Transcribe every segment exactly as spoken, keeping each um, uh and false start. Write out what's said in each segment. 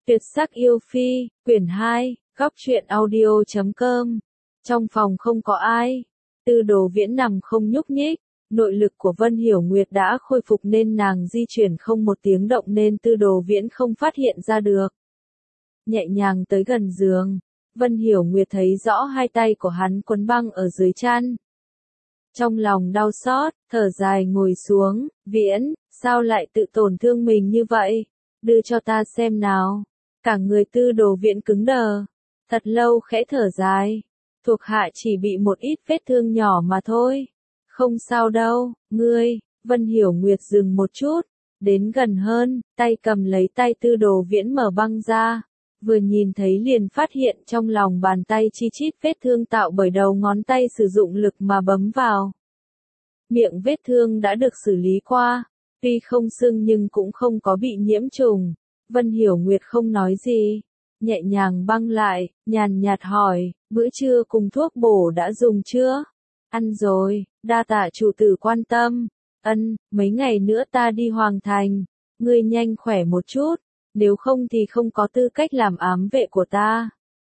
Tuyệt sắc yêu phi, quyển hai, góc truyện audio chấm com. Trong phòng không có ai. Tư Đồ Viễn nằm không nhúc nhích. Nội lực của Vân Hiểu Nguyệt đã khôi phục nên nàng di chuyển không một tiếng động nên Tư Đồ Viễn không phát hiện ra được. Nhẹ nhàng tới gần giường, Vân Hiểu Nguyệt thấy rõ hai tay của hắn quấn băng ở dưới chăn. Trong lòng đau xót, thở dài ngồi xuống, Viễn, sao lại tự tổn thương mình như vậy? Đưa cho ta xem nào. Cả người Tư Đồ Viễn cứng đờ. Thật lâu khẽ thở dài. Thuộc hạ chỉ bị một ít vết thương nhỏ mà thôi. Không sao đâu, ngươi. Vân Hiểu Nguyệt dừng một chút. Đến gần hơn, tay cầm lấy tay Tư Đồ Viễn mở băng ra. Vừa nhìn thấy liền phát hiện trong lòng bàn tay chi chít vết thương tạo bởi đầu ngón tay sử dụng lực mà bấm vào. Miệng vết thương đã được xử lý qua. Tuy không sưng nhưng cũng không có bị nhiễm trùng. Vân Hiểu Nguyệt không nói gì, nhẹ nhàng băng lại, nhàn nhạt hỏi, bữa trưa cùng thuốc bổ đã dùng chưa? Ăn rồi, đa tạ chủ tử quan tâm. Ân, mấy ngày nữa ta đi Hoàng Thành, ngươi nhanh khỏe một chút, nếu không thì không có tư cách làm ám vệ của ta.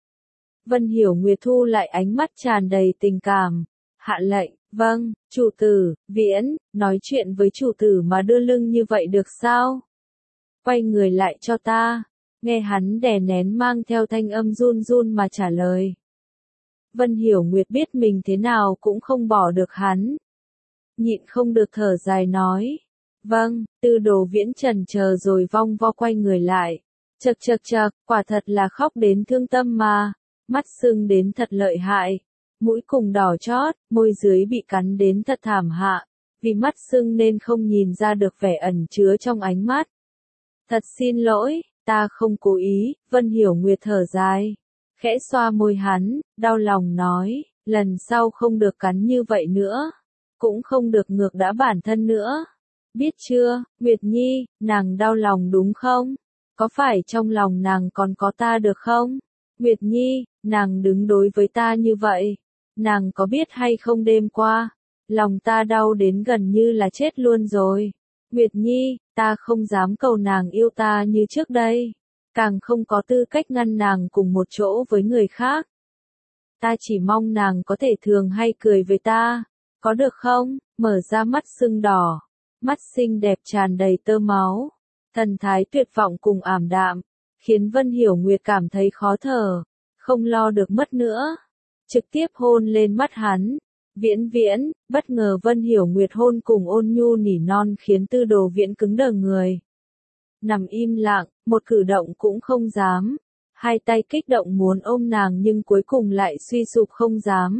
Vân Hiểu Nguyệt thu lại ánh mắt tràn đầy tình cảm, hạ lệnh, vâng, chủ tử, Viễn, nói chuyện với chủ tử mà đưa lưng như vậy được sao? Quay người lại cho ta, nghe hắn đè nén mang theo thanh âm run run mà trả lời. Vân Hiểu Nguyệt biết mình thế nào cũng không bỏ được hắn. Nhịn không được thở dài nói. Vâng, Tư Đồ Viễn chần chờ rồi vong vo quay người lại. Chậc chậc chậc, quả thật là khóc đến thương tâm mà. Mắt sưng đến thật lợi hại. Mũi cùng đỏ chót, môi dưới bị cắn đến thật thảm hạ. Vì mắt sưng nên không nhìn ra được vẻ ẩn chứa trong ánh mắt. Thật xin lỗi, ta không cố ý, Vân Hiểu Nguyệt thở dài. Khẽ xoa môi hắn, đau lòng nói, lần sau không được cắn như vậy nữa. Cũng không được ngược đãi bản thân nữa. Biết chưa, Nguyệt Nhi, nàng đau lòng đúng không? Có phải trong lòng nàng còn có ta được không? Nguyệt Nhi, nàng đứng đối với ta như vậy. Nàng có biết hay không đêm qua? Lòng ta đau đến gần như là chết luôn rồi. Nguyệt Nhi, ta không dám cầu nàng yêu ta như trước đây. Càng không có tư cách ngăn nàng cùng một chỗ với người khác. Ta chỉ mong nàng có thể thường hay cười với ta. Có được không? Mở ra mắt sưng đỏ. Mắt xinh đẹp tràn đầy tơ máu. Thần thái tuyệt vọng cùng ảm đạm. Khiến Vân Hiểu Nguyệt cảm thấy khó thở. Không lo được mất nữa. Trực tiếp hôn lên mắt hắn. Viễn Viễn, bất ngờ Vân Hiểu Nguyệt hôn cùng ôn nhu nỉ non khiến Tư Đồ Viễn cứng đờ người. Nằm im lặng, một cử động cũng không dám. Hai tay kích động muốn ôm nàng nhưng cuối cùng lại suy sụp không dám.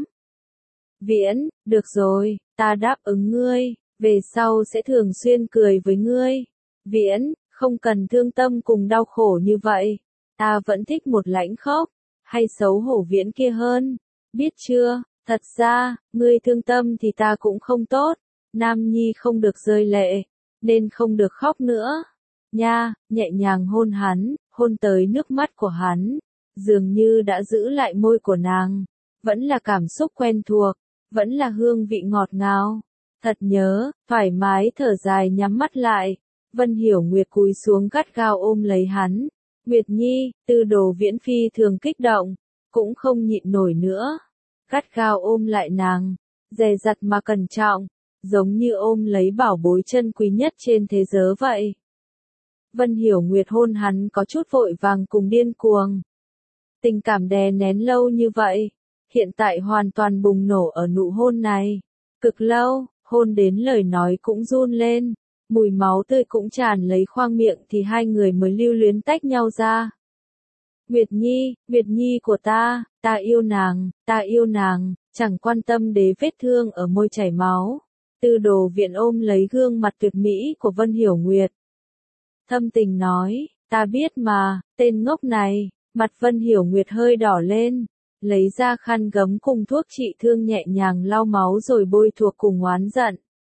Viễn, được rồi, ta đáp ứng ngươi, về sau sẽ thường xuyên cười với ngươi. Viễn, không cần thương tâm cùng đau khổ như vậy. Ta vẫn thích một lãnh khốc, hay xấu hổ Viễn kia hơn. Biết chưa? Thật ra, ngươi thương tâm thì ta cũng không tốt, Nam Nhi không được rơi lệ, nên không được khóc nữa. Nha, nhẹ nhàng hôn hắn, hôn tới nước mắt của hắn, dường như đã giữ lại môi của nàng, vẫn là cảm xúc quen thuộc, vẫn là hương vị ngọt ngào. Thật nhớ, thoải mái thở dài nhắm mắt lại, Vân Hiểu Nguyệt cúi xuống gắt gao ôm lấy hắn. Nguyệt Nhi, Tư Đồ Viễn phi thường kích động, cũng không nhịn nổi nữa. Gắt gao ôm lại nàng, dè dặt mà cẩn trọng, giống như ôm lấy bảo bối chân quý nhất trên thế giới vậy. Vân Hiểu Nguyệt hôn hắn có chút vội vàng cùng điên cuồng. Tình cảm đè nén lâu như vậy, hiện tại hoàn toàn bùng nổ ở nụ hôn này. Cực lâu, hôn đến lời nói cũng run lên, mùi máu tươi cũng tràn lấy khoang miệng thì hai người mới lưu luyến tách nhau ra. Nguyệt Nhi, Nguyệt Nhi của ta, ta yêu nàng, ta yêu nàng, chẳng quan tâm đến vết thương ở môi chảy máu. Tư Đồ Viễn ôm lấy gương mặt tuyệt mỹ của Vân Hiểu Nguyệt. Thâm tình nói, ta biết mà, tên ngốc này, mặt Vân Hiểu Nguyệt hơi đỏ lên, lấy ra khăn gấm cùng thuốc trị thương nhẹ nhàng lau máu rồi bôi thuốc cùng oán giận.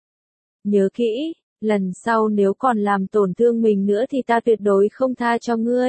Nhớ kỹ, lần sau nếu còn làm tổn thương mình nữa thì ta tuyệt đối không tha cho ngươi.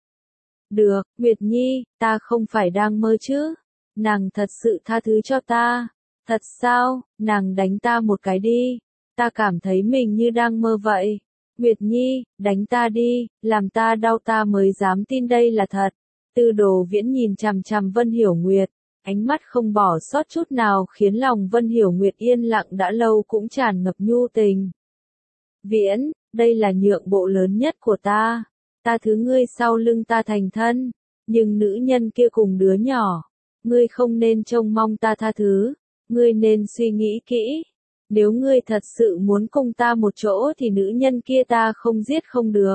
Được, Nguyệt Nhi, ta không phải đang mơ chứ? Nàng thật sự tha thứ cho ta. Thật sao? Nàng đánh ta một cái đi. Ta cảm thấy mình như đang mơ vậy. Nguyệt Nhi, đánh ta đi, làm ta đau ta mới dám tin đây là thật. Tư Đồ Viễn nhìn chằm chằm Vân Hiểu Nguyệt, ánh mắt không bỏ sót chút nào khiến lòng Vân Hiểu Nguyệt yên lặng đã lâu cũng tràn ngập nhu tình. Viễn, đây là nhượng bộ lớn nhất của ta. Ta thứ ngươi sau lưng ta thành thân, nhưng nữ nhân kia cùng đứa nhỏ, ngươi không nên trông mong ta tha thứ, ngươi nên suy nghĩ kỹ. Nếu ngươi thật sự muốn cùng ta một chỗ thì nữ nhân kia ta không giết không được.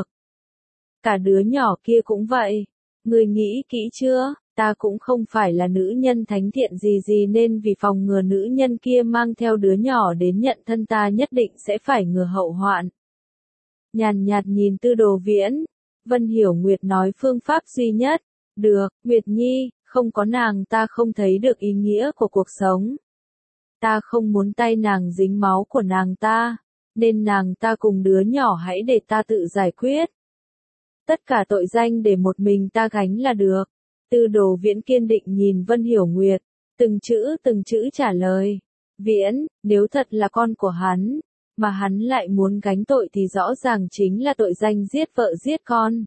Cả đứa nhỏ kia cũng vậy. Ngươi nghĩ kỹ chưa? Ta cũng không phải là nữ nhân thánh thiện gì gì nên vì phòng ngừa nữ nhân kia mang theo đứa nhỏ đến nhận thân ta nhất định sẽ phải ngừa hậu hoạn. Nhàn nhạt nhìn Tư Đồ Viễn, Vân Hiểu Nguyệt nói phương pháp duy nhất. Được, Nguyệt Nhi, không có nàng ta không thấy được ý nghĩa của cuộc sống. Ta không muốn tay nàng dính máu của nàng ta, nên nàng ta cùng đứa nhỏ hãy để ta tự giải quyết. Tất cả tội danh để một mình ta gánh là được. Tư Đồ Viễn kiên định nhìn Vân Hiểu Nguyệt, từng chữ từng chữ trả lời. Viễn, nếu thật là con của hắn, mà hắn lại muốn gánh tội thì rõ ràng chính là tội danh giết vợ giết con.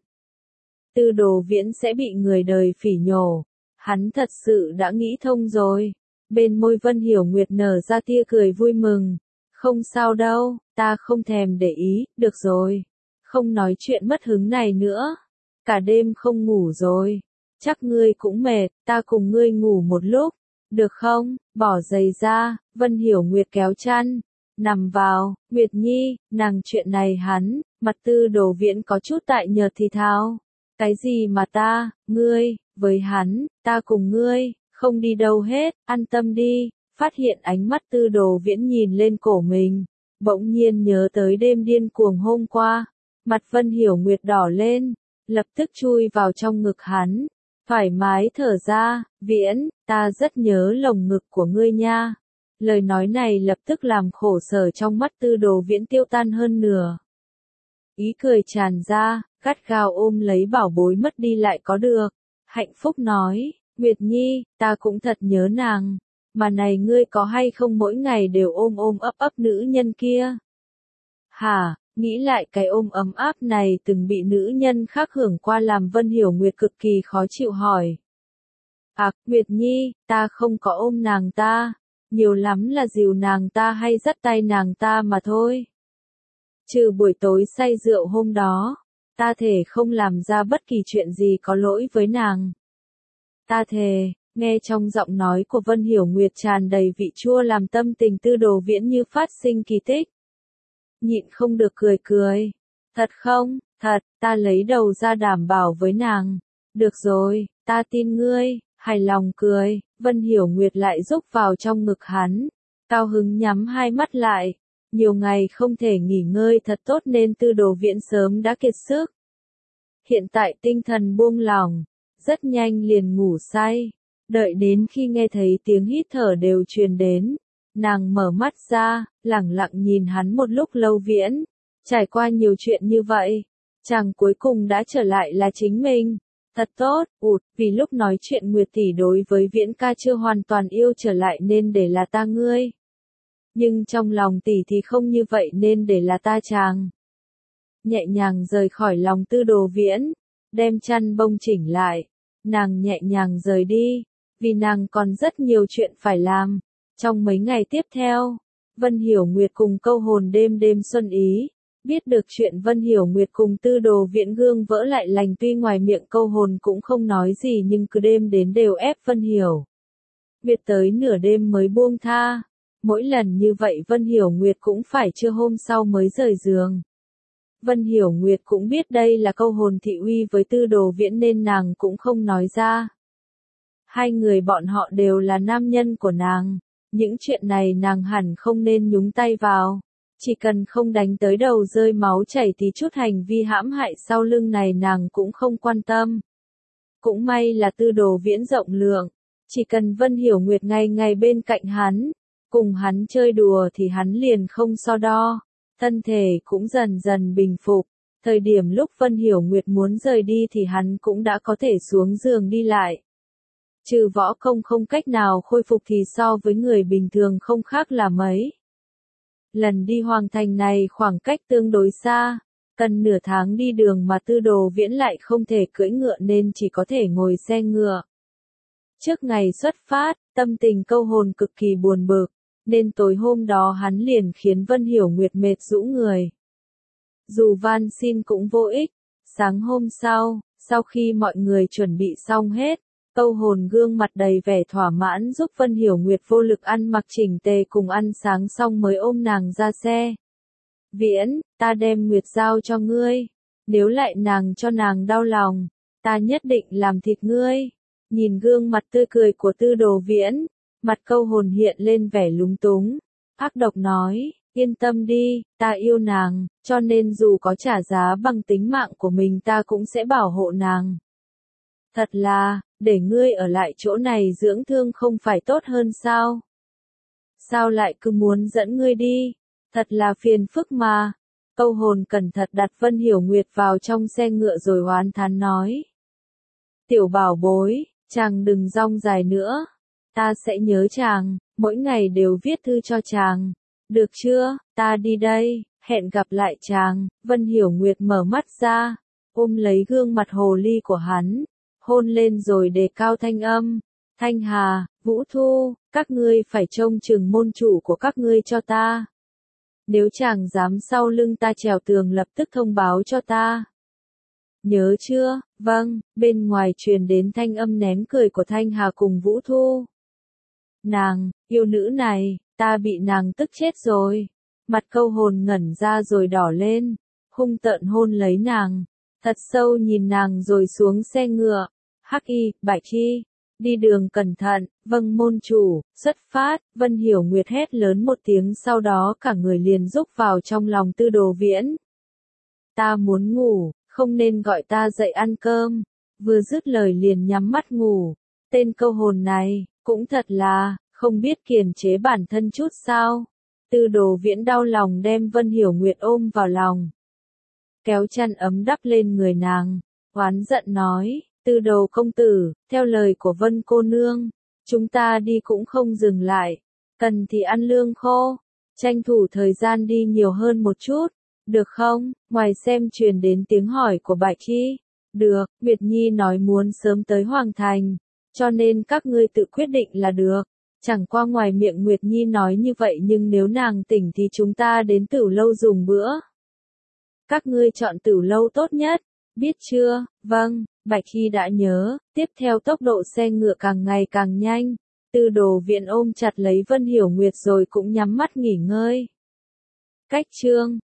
Tư Đồ Viễn sẽ bị người đời phỉ nhổ. Hắn thật sự đã nghĩ thông rồi. Bên môi Vân Hiểu Nguyệt nở ra tia cười vui mừng. Không sao đâu, ta không thèm để ý, được rồi. Không nói chuyện mất hứng này nữa. Cả đêm không ngủ rồi. Chắc ngươi cũng mệt, ta cùng ngươi ngủ một lúc. Được không? Bỏ giày ra, Vân Hiểu Nguyệt kéo chăn. Nằm vào, Nguyệt Nhi, nàng chuyện này hắn, mặt Tư Đồ Viễn có chút tại nhợt thì thào. Cái gì mà ta, ngươi, với hắn, ta cùng ngươi, không đi đâu hết, an tâm đi. Phát hiện ánh mắt Tư Đồ Viễn nhìn lên cổ mình, bỗng nhiên nhớ tới đêm điên cuồng hôm qua. Mặt Vân Hiểu Nguyệt đỏ lên, lập tức chui vào trong ngực hắn, thoải mái thở ra. Viễn, ta rất nhớ lồng ngực của ngươi nha. Lời nói này lập tức làm khổ sở trong mắt Tư Đồ Viễn tiêu tan hơn nửa. Ý cười tràn ra, gắt gao ôm lấy bảo bối mất đi lại có được. Hạnh phúc nói, Nguyệt Nhi, ta cũng thật nhớ nàng. Mà này ngươi có hay không mỗi ngày đều ôm ôm ấp ấp nữ nhân kia? Hả, nghĩ lại cái ôm ấm áp này từng bị nữ nhân khác hưởng qua làm Vân Hiểu Nguyệt cực kỳ khó chịu hỏi. À, Nguyệt Nhi, ta không có ôm nàng ta. Nhiều lắm là dìu nàng ta hay dắt tay nàng ta mà thôi. Trừ buổi tối say rượu hôm đó, ta thề không làm ra bất kỳ chuyện gì có lỗi với nàng. Ta thề, nghe trong giọng nói của Vân Hiểu Nguyệt tràn đầy vị chua làm tâm tình Tư Đồ Viễn như phát sinh kỳ tích. Nhịn không được cười cười. Thật không, thật, ta lấy đầu ra đảm bảo với nàng. Được rồi, ta tin ngươi, hài lòng cười. Vân Hiểu Nguyệt lại rúc vào trong ngực hắn, cao hứng nhắm hai mắt lại. Nhiều ngày không thể nghỉ ngơi thật tốt nên Tư Đồ Viễn sớm đã kiệt sức. Hiện tại tinh thần buông lỏng, rất nhanh liền ngủ say. Đợi đến khi nghe thấy tiếng hít thở đều truyền đến, nàng mở mắt ra, lẳng lặng nhìn hắn một lúc lâu. Viễn, trải qua nhiều chuyện như vậy, chàng cuối cùng đã trở lại là chính mình. Thật tốt, ụt, vì lúc nói chuyện Nguyệt tỷ đối với Viễn ca chưa hoàn toàn yêu trở lại nên để là ta ngươi. Nhưng trong lòng tỷ thì không như vậy nên để là ta chàng. Nhẹ nhàng rời khỏi lòng Tư Đồ Viễn, đem chăn bông chỉnh lại, nàng nhẹ nhàng rời đi, vì nàng còn rất nhiều chuyện phải làm. Trong mấy ngày tiếp theo, Vân Hiểu Nguyệt cùng câu hồn đêm đêm xuân ý. Biết được chuyện Vân Hiểu Nguyệt cùng Tư Đồ Viễn gương vỡ lại lành tuy ngoài miệng câu hồn cũng không nói gì nhưng cứ đêm đến đều ép Vân Hiểu Nguyệt tới nửa đêm mới buông tha. Mỗi lần như vậy Vân Hiểu Nguyệt cũng phải trưa hôm sau mới rời giường. Vân Hiểu Nguyệt cũng biết đây là câu hồn thị uy với Tư Đồ Viễn nên nàng cũng không nói ra. Hai người bọn họ đều là nam nhân của nàng. Những chuyện này nàng hẳn không nên nhúng tay vào. Chỉ cần không đánh tới đầu rơi máu chảy thì chút hành vi hãm hại sau lưng này nàng cũng không quan tâm. Cũng may là Tư Đồ Viễn rộng lượng. Chỉ cần Vân Hiểu Nguyệt ngày ngày bên cạnh hắn, cùng hắn chơi đùa thì hắn liền không so đo. Thân thể cũng dần dần bình phục. Thời điểm lúc Vân Hiểu Nguyệt muốn rời đi thì hắn cũng đã có thể xuống giường đi lại. Trừ võ công không cách nào khôi phục thì so với người bình thường không khác là mấy. Lần đi Hoàng Thành này khoảng cách tương đối xa, Cần nửa tháng đi đường mà Tư Đồ Viễn lại không thể cưỡi ngựa nên chỉ có thể ngồi xe ngựa. Trước ngày xuất phát, tâm tình Câu Hồn cực kỳ buồn bực, nên tối hôm đó hắn liền khiến Vân Hiểu Nguyệt mệt rũ người. Dù van xin cũng vô ích. Sáng hôm sau, sau khi mọi người chuẩn bị xong hết, Câu Hồn gương mặt đầy vẻ thỏa mãn giúp Vân Hiểu Nguyệt vô lực ăn mặc chỉnh tề cùng ăn sáng xong mới ôm nàng ra xe. Viễn, ta đem Nguyệt giao cho ngươi. Nếu lại nàng cho nàng đau lòng, ta nhất định làm thịt ngươi. Nhìn gương mặt tươi cười của Tư Đồ Viễn, mặt Câu Hồn hiện lên vẻ lúng túng. Ác độc nói, yên tâm đi, ta yêu nàng, cho nên dù có trả giá bằng tính mạng của mình ta cũng sẽ bảo hộ nàng. Thật là, để ngươi ở lại chỗ này dưỡng thương không phải tốt hơn sao? Sao lại cứ muốn dẫn ngươi đi? Thật là phiền phức mà. Câu Hồn cẩn thận đặt Vân Hiểu Nguyệt vào trong xe ngựa rồi oán thán nói. Tiểu bảo bối, chàng đừng rong dài nữa. Ta sẽ nhớ chàng, mỗi ngày đều viết thư cho chàng. Được chưa, ta đi đây, hẹn gặp lại chàng. Vân Hiểu Nguyệt mở mắt ra, ôm lấy gương mặt hồ ly của hắn, hôn lên rồi đề cao thanh âm. Thanh Hà, Vũ Thu, các ngươi phải trông chừng môn chủ của các ngươi cho ta. Nếu chàng dám sau lưng ta trèo tường lập tức thông báo cho ta. Nhớ chưa? Vâng. Bên ngoài truyền đến thanh âm nén cười của Thanh Hà cùng Vũ Thu. Nàng, yêu nữ này, ta bị nàng tức chết rồi. Mặt Câu Hồn ngẩn ra rồi đỏ lên, hung tợn hôn lấy nàng, thật sâu nhìn nàng rồi xuống xe ngựa. Hắc Y, Bạch Chi, đi đường cẩn thận. Vâng môn chủ. Xuất phát. Vân Hiểu Nguyệt hét lớn một tiếng, sau đó cả người liền rúc vào trong lòng Tư Đồ Viễn. Ta muốn ngủ, không nên gọi ta dậy ăn cơm. Vừa dứt lời liền nhắm mắt ngủ. Tên Câu Hồn này, cũng thật là, không biết kiềm chế bản thân chút sao. Tư Đồ Viễn đau lòng đem Vân Hiểu Nguyệt ôm vào lòng, kéo chăn ấm đắp lên người nàng, oán giận nói. Tư Đồ công tử, theo lời của Vân cô nương, chúng ta đi cũng không dừng lại, cần thì ăn lương khô, tranh thủ thời gian đi nhiều hơn một chút, được không? Ngoài xem truyền đến tiếng hỏi của Bạch Chi. Được, Nguyệt Nhi nói muốn sớm tới Hoàng Thành, cho nên các ngươi tự quyết định là được. Chẳng qua ngoài miệng Nguyệt Nhi nói như vậy nhưng nếu nàng tỉnh thì chúng ta đến Tửu Lâu dùng bữa. Các ngươi chọn Tửu Lâu tốt nhất, biết chưa? Vâng. Bạch Chi đã nhớ. Tiếp theo tốc độ xe ngựa càng ngày càng nhanh, Tư Đồ Viễn ôm chặt lấy Vân Hiểu Nguyệt rồi cũng nhắm mắt nghỉ ngơi. Cách chương